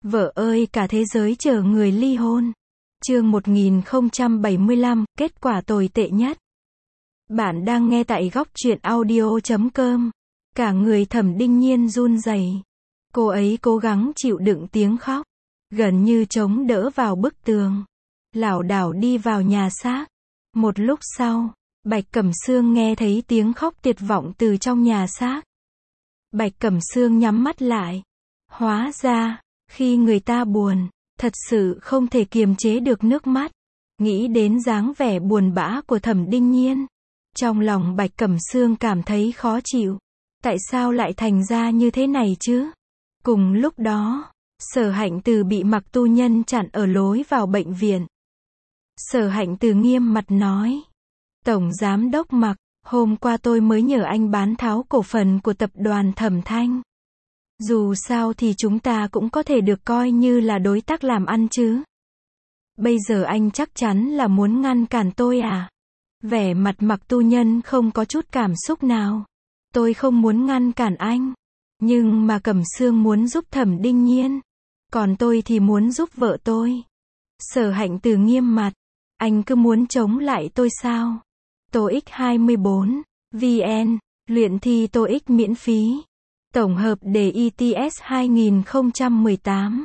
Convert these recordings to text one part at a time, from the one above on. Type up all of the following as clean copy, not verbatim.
Vợ ơi, cả thế giới chờ người ly hôn. Chương 1075, kết quả tồi tệ nhất. Bạn đang nghe tại góc truyện audio.com. Cả người Thẩm Đinh Nhiên run rẩy. Cô ấy cố gắng chịu đựng tiếng khóc, gần như chống đỡ vào bức tường, lảo đảo đi vào nhà xác. Một lúc sau, Bạch Cẩm Sương nghe thấy tiếng khóc tuyệt vọng từ trong nhà xác. Bạch Cẩm Sương nhắm mắt lại. Hóa ra, khi người ta buồn, thật sự không thể kiềm chế được nước mắt. Nghĩ đến dáng vẻ buồn bã của Thẩm Đinh Nhiên, trong lòng Bạch Cẩm Sương cảm thấy khó chịu. Tại sao lại thành ra như thế này chứ? Cùng lúc đó, Sở Hạnh Từ bị Mạc Tu Nhân chặn ở lối vào bệnh viện. Sở Hạnh Từ nghiêm mặt nói: Tổng Giám đốc Mạc, hôm qua tôi mới nhờ anh bán tháo cổ phần của tập đoàn Thẩm Thanh. Dù sao thì chúng ta cũng có thể được coi như là đối tác làm ăn chứ. Bây giờ anh chắc chắn là muốn ngăn cản tôi à? Vẻ mặt Mạc Tu Nhân không có chút cảm xúc nào. Tôi không muốn ngăn cản anh, nhưng mà Cẩm Sương muốn giúp Thẩm Đinh Nhiên, còn tôi thì muốn giúp vợ tôi. Sở Hạnh Từ nghiêm mặt: Anh cứ muốn chống lại tôi sao? TOEIC 24 VN, luyện thi TOEIC miễn phí. Tổng hợp đề ITS 2018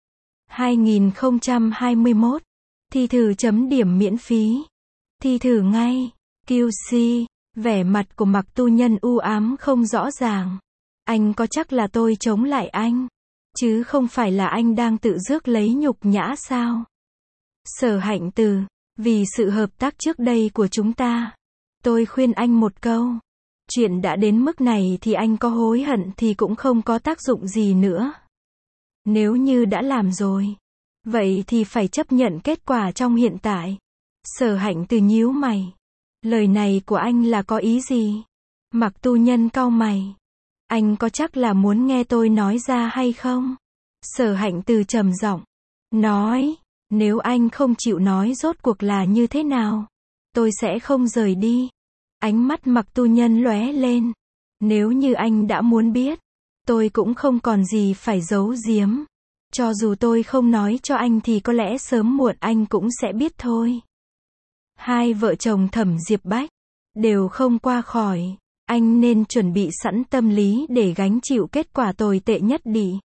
2021. Thi thử chấm điểm miễn phí. Thi thử ngay. QC. Vẻ mặt của Mạc Tu Nhân u ám không rõ ràng. Anh có chắc là tôi chống lại anh, chứ không phải là anh đang tự rước lấy nhục nhã sao? Sở Hạnh Từ, vì sự hợp tác trước đây của chúng ta, tôi khuyên anh một câu. Chuyện đã đến mức này thì anh có hối hận thì cũng không có tác dụng gì nữa. Nếu như đã làm rồi, vậy thì phải chấp nhận kết quả trong hiện tại. Sở Hạnh Từ nhíu mày. Lời này của anh là có ý gì? Mạc Tu Nhân cau mày. Anh có chắc là muốn nghe tôi nói ra hay không? Sở Hạnh Từ trầm giọng nói, nếu anh không chịu nói rốt cuộc là như thế nào, tôi sẽ không rời đi. Ánh mắt Mạc Tu Nhân lóe lên. Nếu như anh đã muốn biết, tôi cũng không còn gì phải giấu giếm. Cho dù tôi không nói cho anh thì có lẽ sớm muộn anh cũng sẽ biết thôi. Hai vợ chồng Thẩm Diệp Bách đều không qua khỏi. Anh nên chuẩn bị sẵn tâm lý để gánh chịu kết quả tồi tệ nhất đi.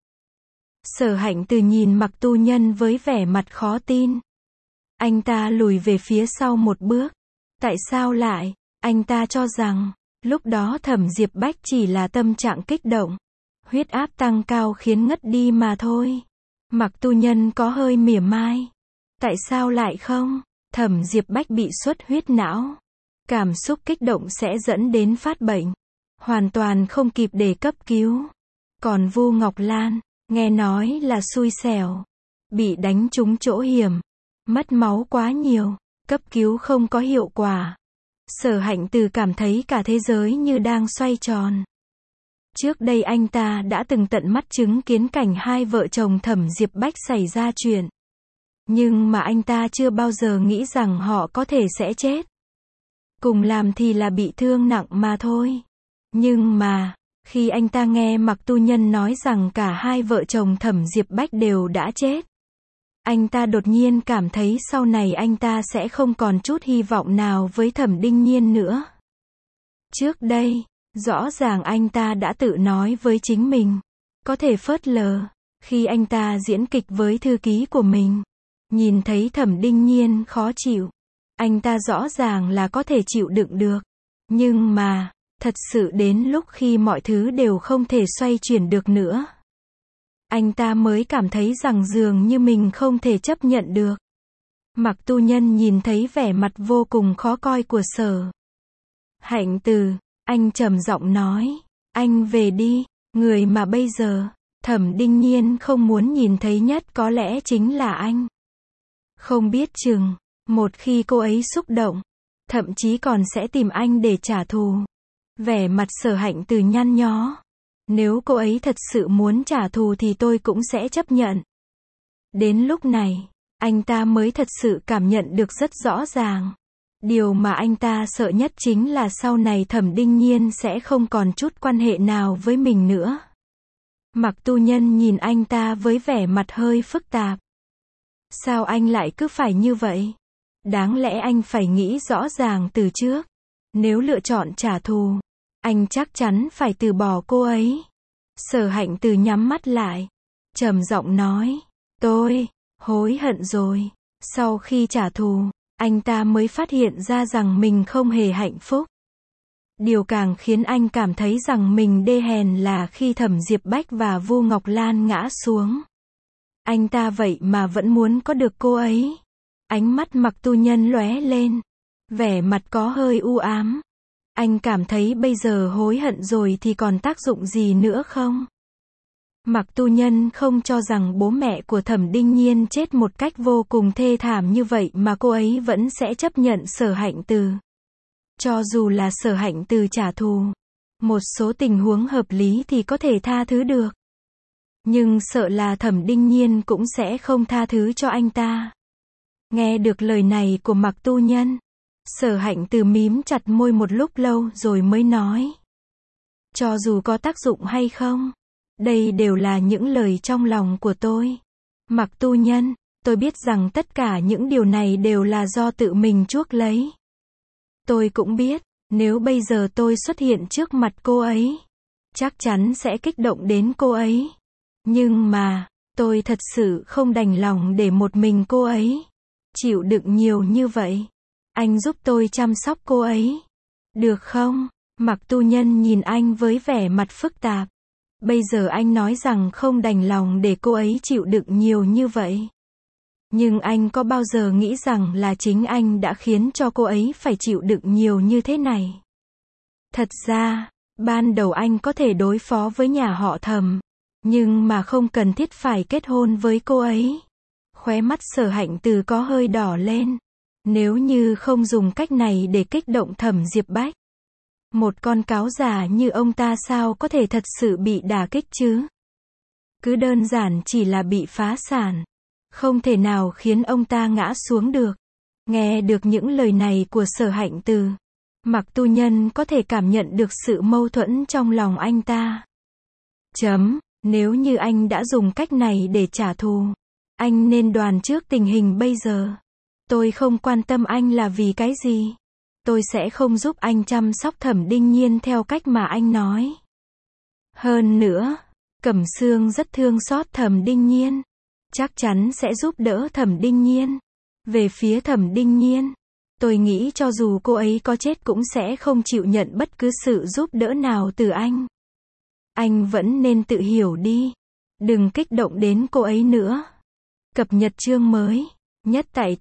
Sở Hạnh Từ nhìn Mạc Tu Nhân với vẻ mặt khó tin. Anh ta lùi về phía sau một bước. Tại sao lại? Anh ta cho rằng, lúc đó Thẩm Diệp Bách chỉ là tâm trạng kích động. Huyết áp tăng cao khiến ngất đi mà thôi. Mạc Tu Nhân có hơi mỉa mai. Tại sao lại không? Thẩm Diệp Bách bị xuất huyết não. Cảm xúc kích động sẽ dẫn đến phát bệnh. Hoàn toàn không kịp để cấp cứu. Còn Vu Ngọc Lan, nghe nói là xui xẻo. Bị đánh trúng chỗ hiểm. Mất máu quá nhiều. Cấp cứu không có hiệu quả. Sở Hạnh Từ cảm thấy cả thế giới như đang xoay tròn. Trước đây anh ta đã từng tận mắt chứng kiến cảnh hai vợ chồng Thẩm Diệp Bách xảy ra chuyện. Nhưng mà anh ta chưa bao giờ nghĩ rằng họ có thể sẽ chết. Cùng làm thì là bị thương nặng mà thôi. Nhưng mà, khi anh ta nghe Mạc Tu Nhân nói rằng cả hai vợ chồng Thẩm Diệp Bách đều đã chết, anh ta đột nhiên cảm thấy sau này anh ta sẽ không còn chút hy vọng nào với Thẩm Đinh Nhiên nữa. Trước đây, rõ ràng anh ta đã tự nói với chính mình, có thể phớt lờ. Khi anh ta diễn kịch với thư ký của mình, nhìn thấy Thẩm Đinh Nhiên khó chịu, anh ta rõ ràng là có thể chịu đựng được. Nhưng mà, thật sự đến lúc khi mọi thứ đều không thể xoay chuyển được nữa, anh ta mới cảm thấy rằng dường như mình không thể chấp nhận được. Mạc Tu Nhân nhìn thấy vẻ mặt vô cùng khó coi của Sở Hạnh Từ, anh trầm giọng nói, anh về đi. Người mà bây giờ Thẩm Đinh Nhiên không muốn nhìn thấy nhất có lẽ chính là anh. Không biết chừng, một khi cô ấy xúc động, thậm chí còn sẽ tìm anh để trả thù. Vẻ mặt Sở Hạnh Từ nhăn nhó. Nếu cô ấy thật sự muốn trả thù thì tôi cũng sẽ chấp nhận. Đến lúc này, anh ta mới thật sự cảm nhận được rất rõ ràng. Điều mà anh ta sợ nhất chính là sau này Thẩm Đinh Nhiên sẽ không còn chút quan hệ nào với mình nữa. Mạc Tu Nhân nhìn anh ta với vẻ mặt hơi phức tạp. Sao anh lại cứ phải như vậy? Đáng lẽ anh phải nghĩ rõ ràng từ trước. Nếu lựa chọn trả thù, anh chắc chắn phải từ bỏ cô ấy. Sở Hạnh Từ nhắm mắt lại, trầm giọng nói, tôi hối hận rồi. Sau khi trả thù, anh ta mới phát hiện ra rằng mình không hề hạnh phúc. Điều càng khiến anh cảm thấy rằng mình đê hèn là khi Thẩm Diệp Bách và Vu Ngọc Lan ngã xuống. Anh ta vậy mà vẫn muốn có được cô ấy. Ánh mắt Mạc Tu Nhân lóe lên, vẻ mặt có hơi u ám. Anh cảm thấy bây giờ hối hận rồi thì còn tác dụng gì nữa không? Mạc Tu Nhân không cho rằng bố mẹ của Thẩm Đinh Nhiên chết một cách vô cùng thê thảm như vậy mà cô ấy vẫn sẽ chấp nhận Sở Hạnh Từ. Cho dù là Sở Hạnh Từ trả thù, một số tình huống hợp lý thì có thể tha thứ được. Nhưng sợ là Thẩm Đinh Nhiên cũng sẽ không tha thứ cho anh ta. Nghe được lời này của Mạc Tu Nhân, Sở Hạnh Từ mím chặt môi một lúc lâu rồi mới nói. Cho dù có tác dụng hay không, đây đều là những lời trong lòng của tôi. Mạc Tu Nhân, tôi biết rằng tất cả những điều này đều là do tự mình chuốc lấy. Tôi cũng biết, nếu bây giờ tôi xuất hiện trước mặt cô ấy, chắc chắn sẽ kích động đến cô ấy. Nhưng mà, tôi thật sự không đành lòng để một mình cô ấy chịu đựng nhiều như vậy. Anh giúp tôi chăm sóc cô ấy, được không? Mạc Tu Nhân nhìn anh với vẻ mặt phức tạp. Bây giờ anh nói rằng không đành lòng để cô ấy chịu đựng nhiều như vậy. Nhưng anh có bao giờ nghĩ rằng là chính anh đã khiến cho cô ấy phải chịu đựng nhiều như thế này? Thật ra, ban đầu anh có thể đối phó với nhà họ Thẩm, nhưng mà không cần thiết phải kết hôn với cô ấy. Khóe mắt Sở Hạnh Từ có hơi đỏ lên. Nếu như không dùng cách này để kích động Thẩm Diệp Bách, một con cáo già như ông ta sao có thể thật sự bị đả kích chứ? Cứ đơn giản chỉ là bị phá sản, không thể nào khiến ông ta ngã xuống được. Nghe được những lời này của Sở Hạnh Từ, Mạc Tu Nhân có thể cảm nhận được sự mâu thuẫn trong lòng anh ta. Nếu như anh đã dùng cách này để trả thù, anh nên đoán trước tình hình bây giờ. Tôi không quan tâm anh là vì cái gì. Tôi sẽ không giúp anh chăm sóc Thẩm Đinh Nhiên theo cách mà anh nói. Hơn nữa, Cẩm Sương rất thương xót Thẩm Đinh Nhiên, chắc chắn sẽ giúp đỡ Thẩm Đinh Nhiên. Về phía Thẩm Đinh Nhiên, tôi nghĩ cho dù cô ấy có chết cũng sẽ không chịu nhận bất cứ sự giúp đỡ nào từ anh. Anh vẫn nên tự hiểu đi, đừng kích động đến cô ấy nữa. Cập nhật chương mới, nhất tại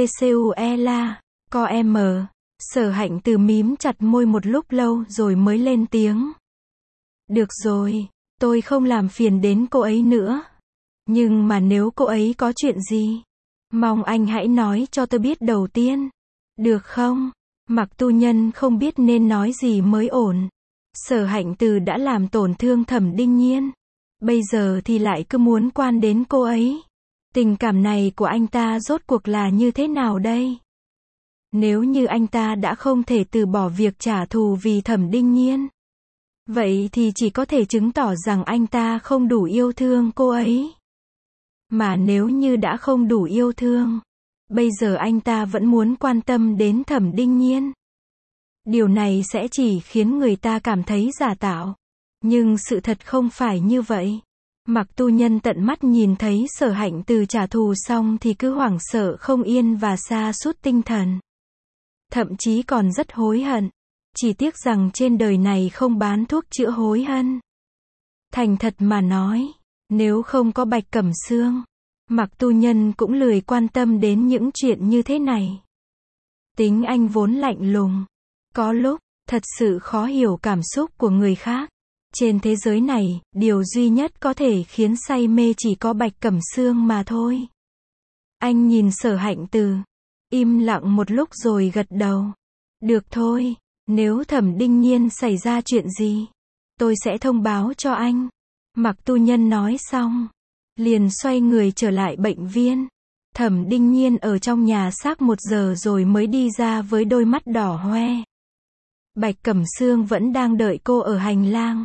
TGCUELA.com. Sở Hạnh Từ mím chặt môi một lúc lâu rồi mới lên tiếng. Được rồi, tôi không làm phiền đến cô ấy nữa. Nhưng mà nếu cô ấy có chuyện gì, mong anh hãy nói cho tôi biết đầu tiên. Được không? Mạc Tu Nhân không biết nên nói gì mới ổn. Sở Hạnh Từ đã làm tổn thương Thẩm Đinh Nhiên. Bây giờ thì lại cứ muốn quan đến cô ấy. Tình cảm này của anh ta rốt cuộc là như thế nào đây? Nếu như anh ta đã không thể từ bỏ việc trả thù vì Thẩm Đinh Nhiên, vậy thì chỉ có thể chứng tỏ rằng anh ta không đủ yêu thương cô ấy. Mà nếu như đã không đủ yêu thương, bây giờ anh ta vẫn muốn quan tâm đến Thẩm Đinh Nhiên. Điều này sẽ chỉ khiến người ta cảm thấy giả tạo. Nhưng sự thật không phải như vậy. Mạc Tu Nhân tận mắt nhìn thấy Sở Hạnh Từ trả thù xong thì cứ hoảng sợ không yên và sa sút tinh thần. Thậm chí còn rất hối hận. Chỉ tiếc rằng trên đời này không bán thuốc chữa hối hận. Thành thật mà nói, nếu không có Bạch Cẩm Sương, Mạc Tu Nhân cũng lười quan tâm đến những chuyện như thế này. Tính anh vốn lạnh lùng, có lúc thật sự khó hiểu cảm xúc của người khác. Trên thế giới này, điều duy nhất có thể khiến say mê chỉ có Bạch Cẩm Sương mà thôi. Anh nhìn Sở Hạnh Từ, im lặng một lúc rồi gật đầu. Được thôi, nếu Thẩm Đinh Nhiên xảy ra chuyện gì, tôi sẽ thông báo cho anh. Mạc Tu Nhân nói xong, liền xoay người trở lại bệnh viên. Thẩm Đinh Nhiên ở trong nhà xác 1 giờ rồi mới đi ra với đôi mắt đỏ hoe. Bạch Cẩm Sương vẫn đang đợi cô ở hành lang.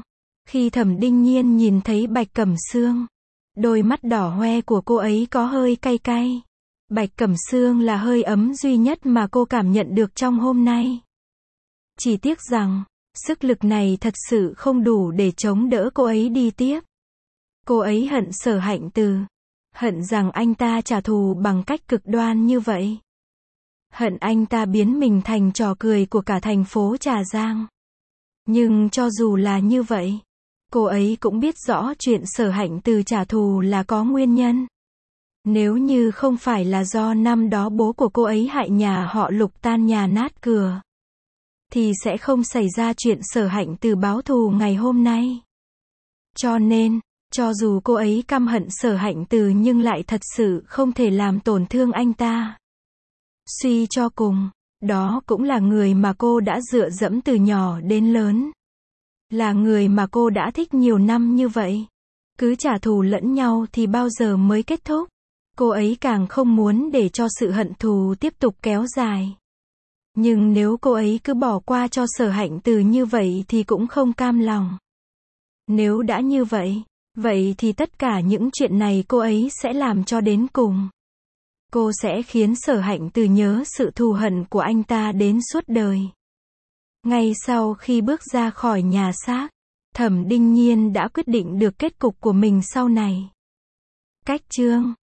Khi Thẩm Đinh Nhiên nhìn thấy Bạch Cẩm Sương, đôi mắt đỏ hoe của cô ấy có hơi cay cay. Bạch Cẩm Sương là hơi ấm duy nhất mà cô cảm nhận được trong hôm nay. Chỉ tiếc rằng, sức lực này thật sự không đủ để chống đỡ cô ấy đi tiếp. Cô ấy hận Sở Hạnh Từ. Hận rằng anh ta trả thù bằng cách cực đoan như vậy. Hận anh ta biến mình thành trò cười của cả thành phố Trà Giang. Nhưng cho dù là như vậy, cô ấy cũng biết rõ chuyện Sở Hạnh Từ trả thù là có nguyên nhân. Nếu như không phải là do năm đó bố của cô ấy hại nhà họ Lục tan nhà nát cửa, thì sẽ không xảy ra chuyện Sở Hạnh Từ báo thù ngày hôm nay. Cho nên, cho dù cô ấy căm hận Sở Hạnh Từ nhưng lại thật sự không thể làm tổn thương anh ta. Suy cho cùng, đó cũng là người mà cô đã dựa dẫm từ nhỏ đến lớn. Là người mà cô đã thích nhiều năm như vậy. Cứ trả thù lẫn nhau thì bao giờ mới kết thúc. Cô ấy càng không muốn để cho sự hận thù tiếp tục kéo dài. Nhưng nếu cô ấy cứ bỏ qua cho Sở Hạnh Từ như vậy thì cũng không cam lòng. Nếu đã như vậy, vậy thì tất cả những chuyện này cô ấy sẽ làm cho đến cùng. Cô sẽ khiến Sở Hạnh Từ nhớ sự thù hận của anh ta đến suốt đời. Ngay sau khi bước ra khỏi nhà xác, Thẩm Đinh Nhiên đã quyết định được kết cục của mình sau này. Cách chương